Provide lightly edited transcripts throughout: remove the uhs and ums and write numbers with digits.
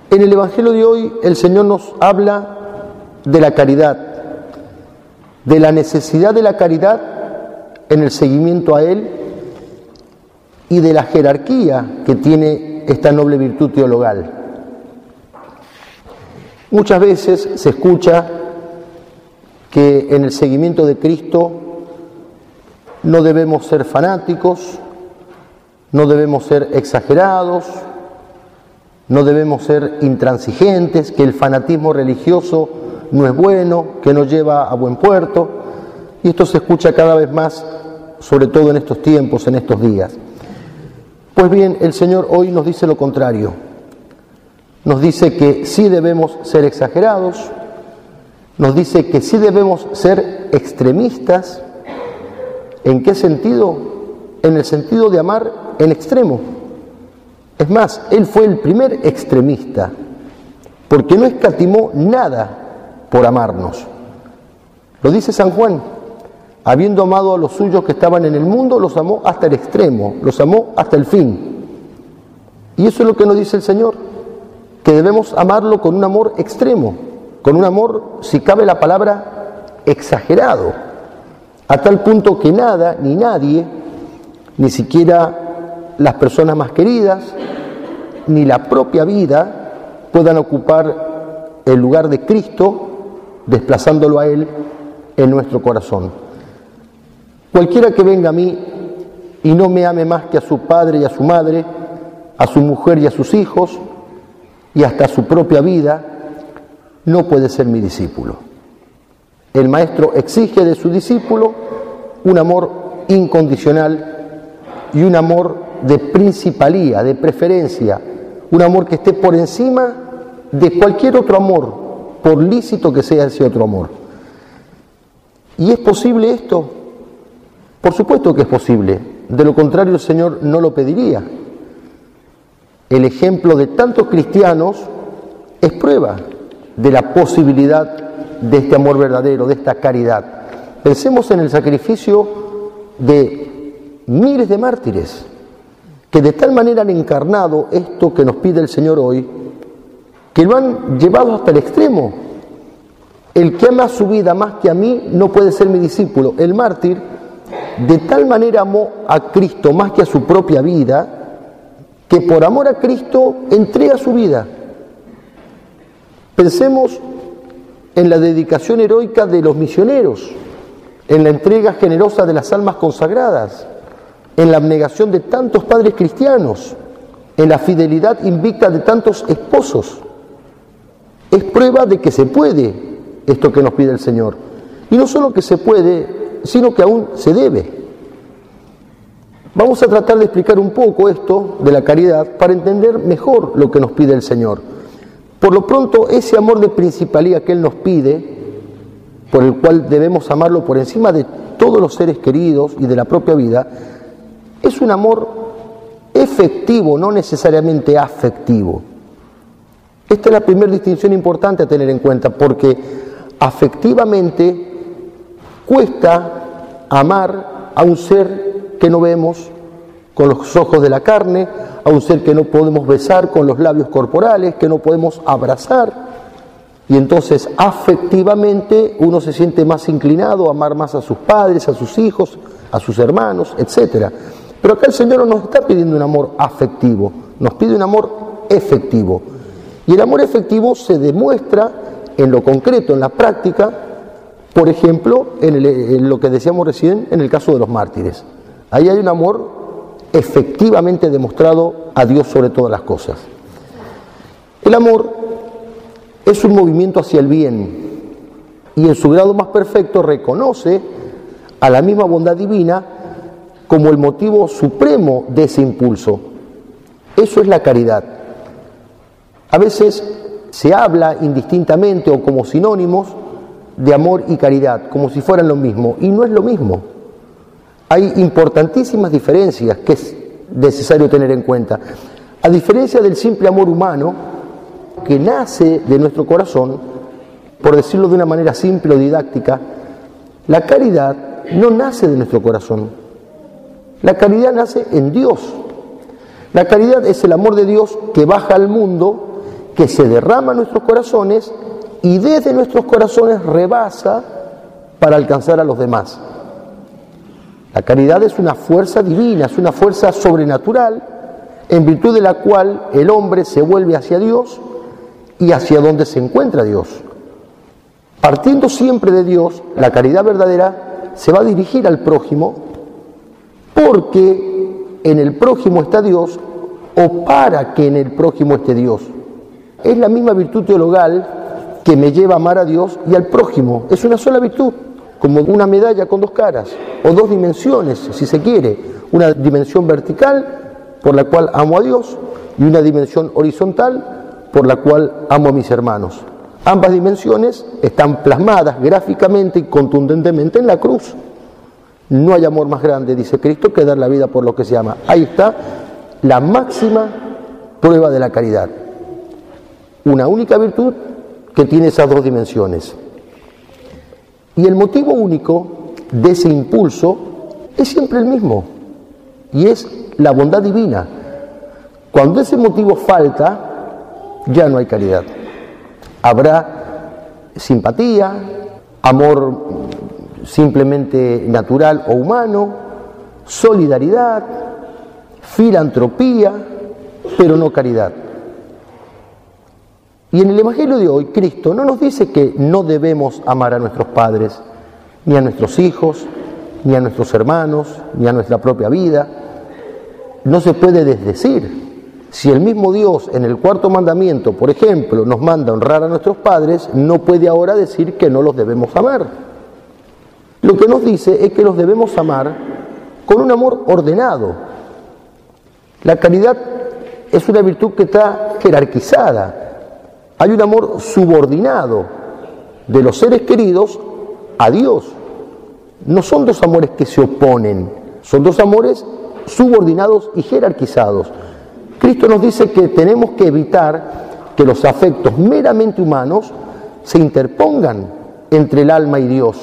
En el Evangelio de hoy el Señor nos habla de la caridad, de la necesidad de la caridad en el seguimiento a Él y de la jerarquía que tiene esta noble virtud teologal. Muchas veces se escucha que en el seguimiento de Cristo no debemos ser fanáticos, no debemos ser exagerados, no debemos ser intransigentes, que el fanatismo religioso no es bueno, que no lleva a buen puerto. Y esto se escucha cada vez más, sobre todo en estos tiempos, en estos días. Pues bien, el Señor hoy nos dice lo contrario. Nos dice que sí debemos ser exagerados, nos dice que sí debemos ser extremistas. ¿En qué sentido? En el sentido de amar en extremo. Es más, Él fue el primer extremista, porque no escatimó nada por amarnos. Lo dice San Juan: habiendo amado a los suyos que estaban en el mundo, los amó hasta el extremo, los amó hasta el fin. Y eso es lo que nos dice el Señor, que debemos amarlo con un amor extremo, con un amor, si cabe la palabra, exagerado, a tal punto que nada ni nadie, ni siquiera las personas más queridas, ni la propia vida, puedan ocupar el lugar de Cristo, desplazándolo a Él en nuestro corazón. Cualquiera que venga a mí y no me ame más que a su padre y a su madre, a su mujer y a sus hijos, y hasta a su propia vida, no puede ser mi discípulo. El Maestro exige de su discípulo un amor incondicional y un amor de principalía, de preferencia, un amor que esté por encima de cualquier otro amor, por lícito que sea ese otro amor. ¿Y es posible esto? Por supuesto que es posible, de lo contrario el Señor no lo pediría. El ejemplo de tantos cristianos es prueba de la posibilidad de este amor verdadero, de esta caridad. Pensemos en el sacrificio de miles de mártires, que de tal manera han encarnado esto que nos pide el Señor hoy, que lo han llevado hasta el extremo. El que ama su vida más que a mí no puede ser mi discípulo. El mártir de tal manera amó a Cristo más que a su propia vida, que por amor a Cristo entrega su vida. Pensemos en la dedicación heroica de los misioneros, en la entrega generosa de las almas consagradas, en la abnegación de tantos padres cristianos, en la fidelidad invicta de tantos esposos. Es prueba de que se puede esto que nos pide el Señor. Y no solo que se puede, sino que aún se debe. Vamos a tratar de explicar un poco esto de la caridad para entender mejor lo que nos pide el Señor. Por lo pronto, ese amor de principalía que Él nos pide, por el cual debemos amarlo por encima de todos los seres queridos y de la propia vida, es un amor efectivo, no necesariamente afectivo. Esta es la primera distinción importante a tener en cuenta, porque afectivamente cuesta amar a un ser que no vemos con los ojos de la carne, a un ser que no podemos besar con los labios corporales, que no podemos abrazar. Y entonces afectivamente uno se siente más inclinado a amar más a sus padres, a sus hijos, a sus hermanos, etc. Pero acá el Señor no nos está pidiendo un amor afectivo, nos pide un amor efectivo. Y el amor efectivo se demuestra en lo concreto, en la práctica, por ejemplo, en lo que decíamos recién, en el caso de los mártires. Ahí hay un amor efectivamente demostrado a Dios sobre todas las cosas. El amor es un movimiento hacia el bien y en su grado más perfecto reconoce a la misma bondad divina como el motivo supremo de ese impulso. Eso es la caridad. A veces se habla indistintamente o como sinónimos de amor y caridad, como si fueran lo mismo, y no es lo mismo. Hay importantísimas diferencias que es necesario tener en cuenta. A diferencia del simple amor humano, que nace de nuestro corazón, por decirlo de una manera simple o didáctica, la caridad no nace de nuestro corazón. La caridad nace en Dios. La caridad es el amor de Dios que baja al mundo, que se derrama en nuestros corazones y desde nuestros corazones rebasa para alcanzar a los demás. La caridad es una fuerza divina, es una fuerza sobrenatural, en virtud de la cual el hombre se vuelve hacia Dios y hacia donde se encuentra Dios. Partiendo siempre de Dios, la caridad verdadera se va a dirigir al prójimo, porque en el prójimo está Dios, o para que en el prójimo esté Dios. Es la misma virtud teologal que me lleva a amar a Dios y al prójimo. Es una sola virtud, como una medalla con dos caras, o dos dimensiones, si se quiere. Una dimensión vertical, por la cual amo a Dios, y una dimensión horizontal, por la cual amo a mis hermanos. Ambas dimensiones están plasmadas gráficamente y contundentemente en la cruz. No hay amor más grande, dice Cristo, que dar la vida por lo que se ama. Ahí está la máxima prueba de la caridad. Una única virtud que tiene esas dos dimensiones. Y el motivo único de ese impulso es siempre el mismo, y es la bondad divina. Cuando ese motivo falta, ya no hay caridad. Habrá simpatía, amor simplemente natural o humano, solidaridad, filantropía, pero no caridad. Y en el Evangelio de hoy, Cristo no nos dice que no debemos amar a nuestros padres, ni a nuestros hijos, ni a nuestros hermanos, ni a nuestra propia vida. No se puede desdecir. Si el mismo Dios en el cuarto mandamiento, por ejemplo, nos manda honrar a nuestros padres, no puede ahora decir que no los debemos amar. Lo que nos dice es que los debemos amar con un amor ordenado. La caridad es una virtud que está jerarquizada. Hay un amor subordinado de los seres queridos a Dios. No son dos amores que se oponen, son dos amores subordinados y jerarquizados. Cristo nos dice que tenemos que evitar que los afectos meramente humanos se interpongan entre el alma y Dios.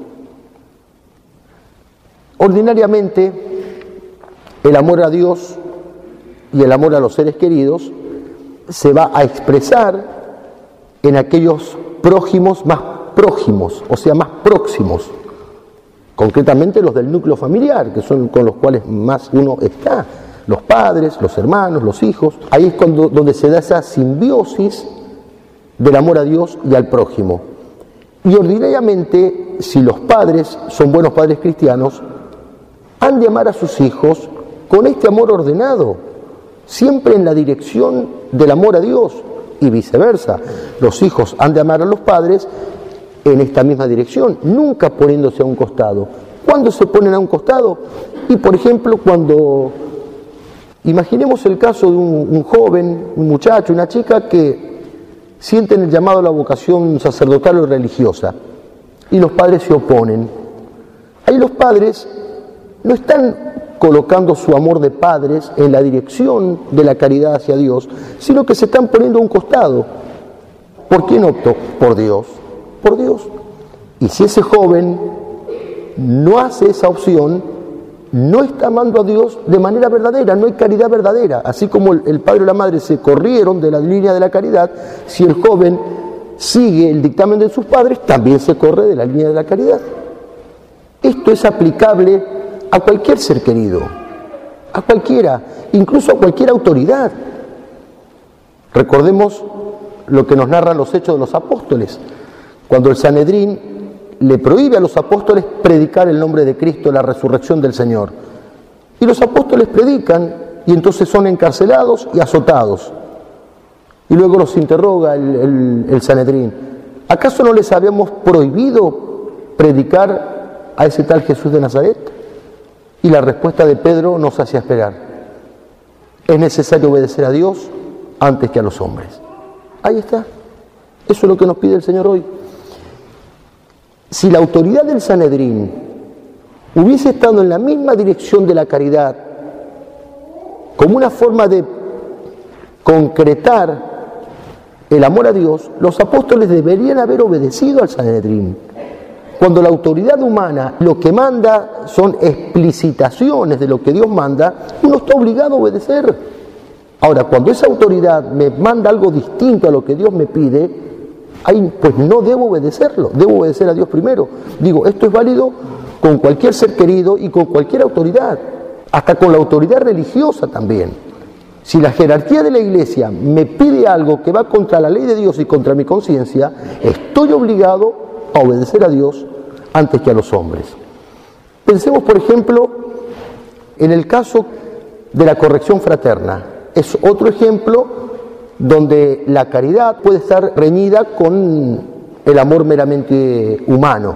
Ordinariamente, el amor a Dios y el amor a los seres queridos se va a expresar en aquellos prójimos más prójimos, o sea, más próximos, concretamente los del núcleo familiar, que son con los cuales más uno está, los padres, los hermanos, los hijos. Ahí es donde se da esa simbiosis del amor a Dios y al prójimo. Y ordinariamente, si los padres son buenos padres cristianos, han de amar a sus hijos con este amor ordenado, siempre en la dirección del amor a Dios, y viceversa. Los hijos han de amar a los padres en esta misma dirección, nunca poniéndose a un costado. ¿Cuándo se ponen a un costado? Y por ejemplo, cuando imaginemos el caso de un joven, un muchacho, una chica que sienten el llamado a la vocación sacerdotal o religiosa, y los padres se oponen. Ahí los padres no están colocando su amor de padres en la dirección de la caridad hacia Dios, sino que se están poniendo a un costado. ¿Por quién optó? Por Dios. Por Dios. Y si ese joven no hace esa opción, no está amando a Dios de manera verdadera, no hay caridad verdadera. Así como el padre y la madre se corrieron de la línea de la caridad, si el joven sigue el dictamen de sus padres, también se corre de la línea de la caridad. Esto es aplicable a cualquier ser querido, a cualquiera, incluso a cualquier autoridad. Recordemos lo que nos narran los Hechos de los Apóstoles, cuando el Sanedrín le prohíbe a los apóstoles predicar el nombre de Cristo, la resurrección del Señor. Y los apóstoles predican y entonces son encarcelados y azotados. Y luego los interroga el Sanedrín. ¿Acaso no les habíamos prohibido predicar a ese tal Jesús de Nazaret? Y la respuesta de Pedro nos hacía esperar. Es necesario obedecer a Dios antes que a los hombres. Ahí está. Eso es lo que nos pide el Señor hoy. Si la autoridad del Sanedrín hubiese estado en la misma dirección de la caridad, como una forma de concretar el amor a Dios, los apóstoles deberían haber obedecido al Sanedrín. Cuando la autoridad humana lo que manda son explicitaciones de lo que Dios manda, uno está obligado a obedecer. Ahora, cuando esa autoridad me manda algo distinto a lo que Dios me pide, ahí pues no debo obedecerlo, debo obedecer a Dios primero. Digo, esto es válido con cualquier ser querido y con cualquier autoridad, hasta con la autoridad religiosa también. Si la jerarquía de la iglesia me pide algo que va contra la ley de Dios y contra mi conciencia, estoy obligado a obedecer a Dios antes que a los hombres. Pensemos, por ejemplo, en el caso de la corrección fraterna. Es otro ejemplo donde la caridad puede estar reñida con el amor meramente humano.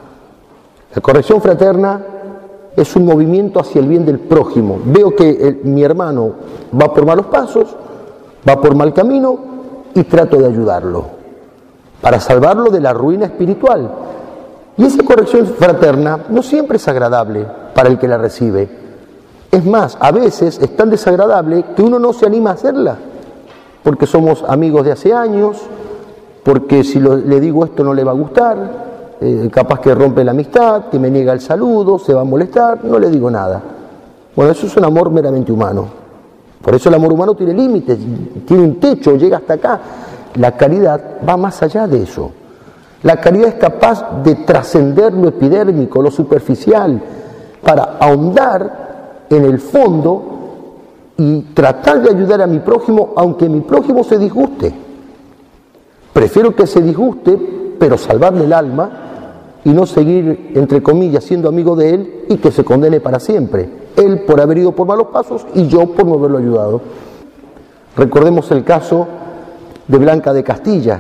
La corrección fraterna es un movimiento hacia el bien del prójimo. Veo que mi hermano va por malos pasos, va por mal camino y trato de ayudarlo para salvarlo de la ruina espiritual. Y esa corrección fraterna no siempre es agradable para el que la recibe. Es más, a veces es tan desagradable que uno no se anima a hacerla, porque somos amigos de hace años, porque si le digo esto no le va a gustar, capaz que rompe la amistad, que me niega el saludo, se va a molestar, no le digo nada. Bueno, eso es un amor meramente humano. Por eso el amor humano tiene límites, tiene un techo, llega hasta acá. La caridad va más allá de eso. La caridad es capaz de trascender lo epidérmico, lo superficial, para ahondar en el fondo y tratar de ayudar a mi prójimo, aunque mi prójimo se disguste. Prefiero que se disguste, pero salvarle el alma y no seguir, entre comillas, siendo amigo de él y que se condene para siempre. Él por haber ido por malos pasos y yo por no haberlo ayudado. Recordemos el caso de Blanca de Castilla,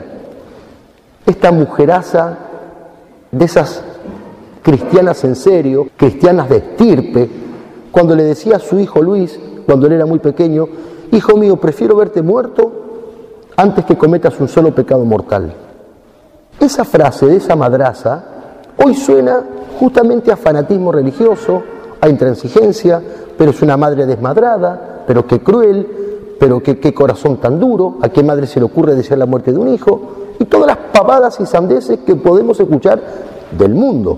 esta mujeraza de esas cristianas en serio, cristianas de estirpe, cuando le decía a su hijo Luis, cuando él era muy pequeño: hijo mío, prefiero verte muerto antes que cometas un solo pecado mortal. Esa frase de esa madraza hoy suena justamente a fanatismo religioso, a intransigencia, pero es una madre desmadrada, pero qué cruel, pero qué corazón tan duro, a qué madre se le ocurre desear la muerte de un hijo, y todas las pavadas y sandeces que podemos escuchar del mundo.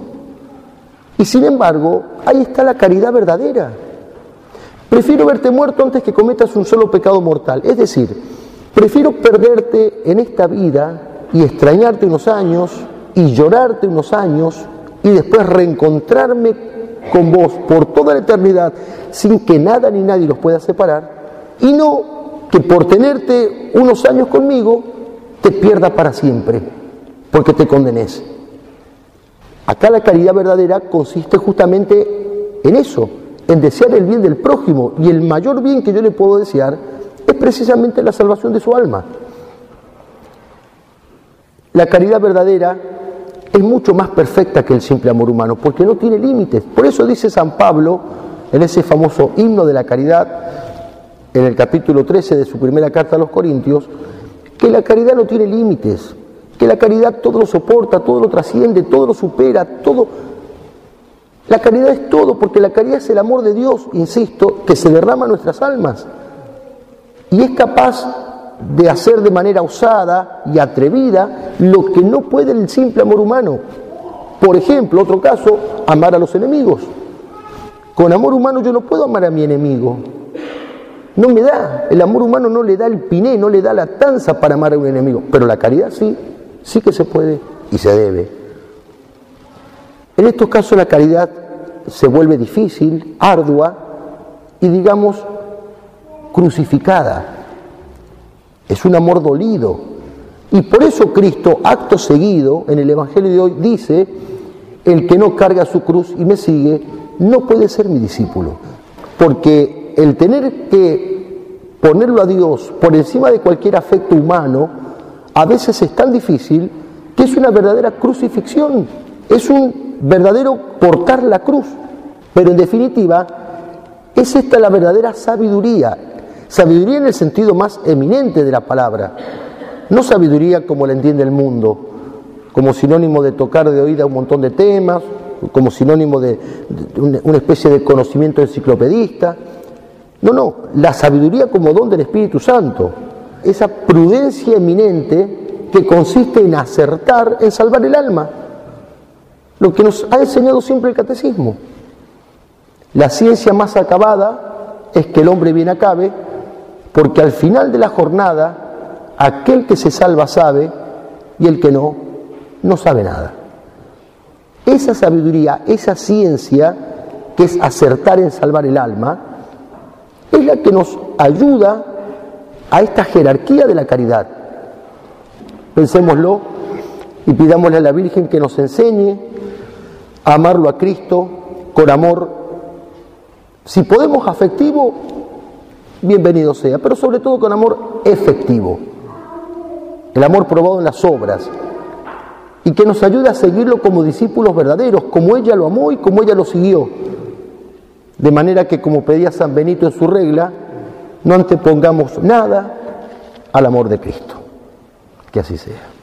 Y sin embargo, ahí está la caridad verdadera. Prefiero verte muerto antes que cometas un solo pecado mortal. Es decir, prefiero perderte en esta vida y extrañarte unos años y llorarte unos años y después reencontrarme con vos por toda la eternidad sin que nada ni nadie los pueda separar, y no que por tenerte unos años conmigo te pierda para siempre porque te condenes. Acá la caridad verdadera consiste justamente en eso, en desear el bien del prójimo, y el mayor bien que yo le puedo desear es precisamente la salvación de su alma. La caridad verdadera es mucho más perfecta que el simple amor humano, porque no tiene límites. Por eso dice San Pablo, en ese famoso himno de la caridad, en el capítulo 13 de su primera carta a los Corintios, que la caridad no tiene límites, que la caridad todo lo soporta, todo lo trasciende, todo lo supera, todo. La caridad es todo, porque la caridad es el amor de Dios, insisto, que se derrama en nuestras almas y es capaz de hacer de manera osada y atrevida lo que no puede el simple amor humano. Por ejemplo, otro caso, amar a los enemigos. Con amor humano yo no puedo amar a mi enemigo. No me da, el amor humano no le da el piné, no le da la tanza para amar a un enemigo, pero la caridad sí, sí que se puede y se debe. En estos casos la caridad se vuelve difícil, ardua y, digamos, crucificada. Es un amor dolido. Y por eso Cristo, acto seguido, en el Evangelio de hoy, dice: el que no carga su cruz y me sigue, no puede ser mi discípulo. Porque el tener que ponerlo a Dios por encima de cualquier afecto humano, a veces es tan difícil que es una verdadera crucifixión. Es un verdadero portar la cruz. Pero en definitiva, es esta la verdadera sabiduría. Sabiduría en el sentido más eminente de la palabra. No sabiduría como la entiende el mundo, como sinónimo de tocar de oída un montón de temas, como sinónimo de una especie de conocimiento enciclopedista. No, la sabiduría como don del Espíritu Santo. Esa prudencia eminente que consiste en acertar, en salvar el alma. Lo que nos ha enseñado siempre el catecismo. La ciencia más acabada es que el hombre bien acabe, porque al final de la jornada, aquel que se salva sabe, y el que no, no sabe nada. Esa sabiduría, esa ciencia, que es acertar en salvar el alma, es la que nos ayuda a esta jerarquía de la caridad. Pensémoslo y pidámosle a la Virgen que nos enseñe a amarlo a Cristo con amor, si podemos afectivo, bienvenido sea, pero sobre todo con amor efectivo, el amor probado en las obras, y que nos ayude a seguirlo como discípulos verdaderos, como ella lo amó y como ella lo siguió, de manera que, como pedía San Benito en su regla, no antepongamos nada al amor de Cristo. Que así sea.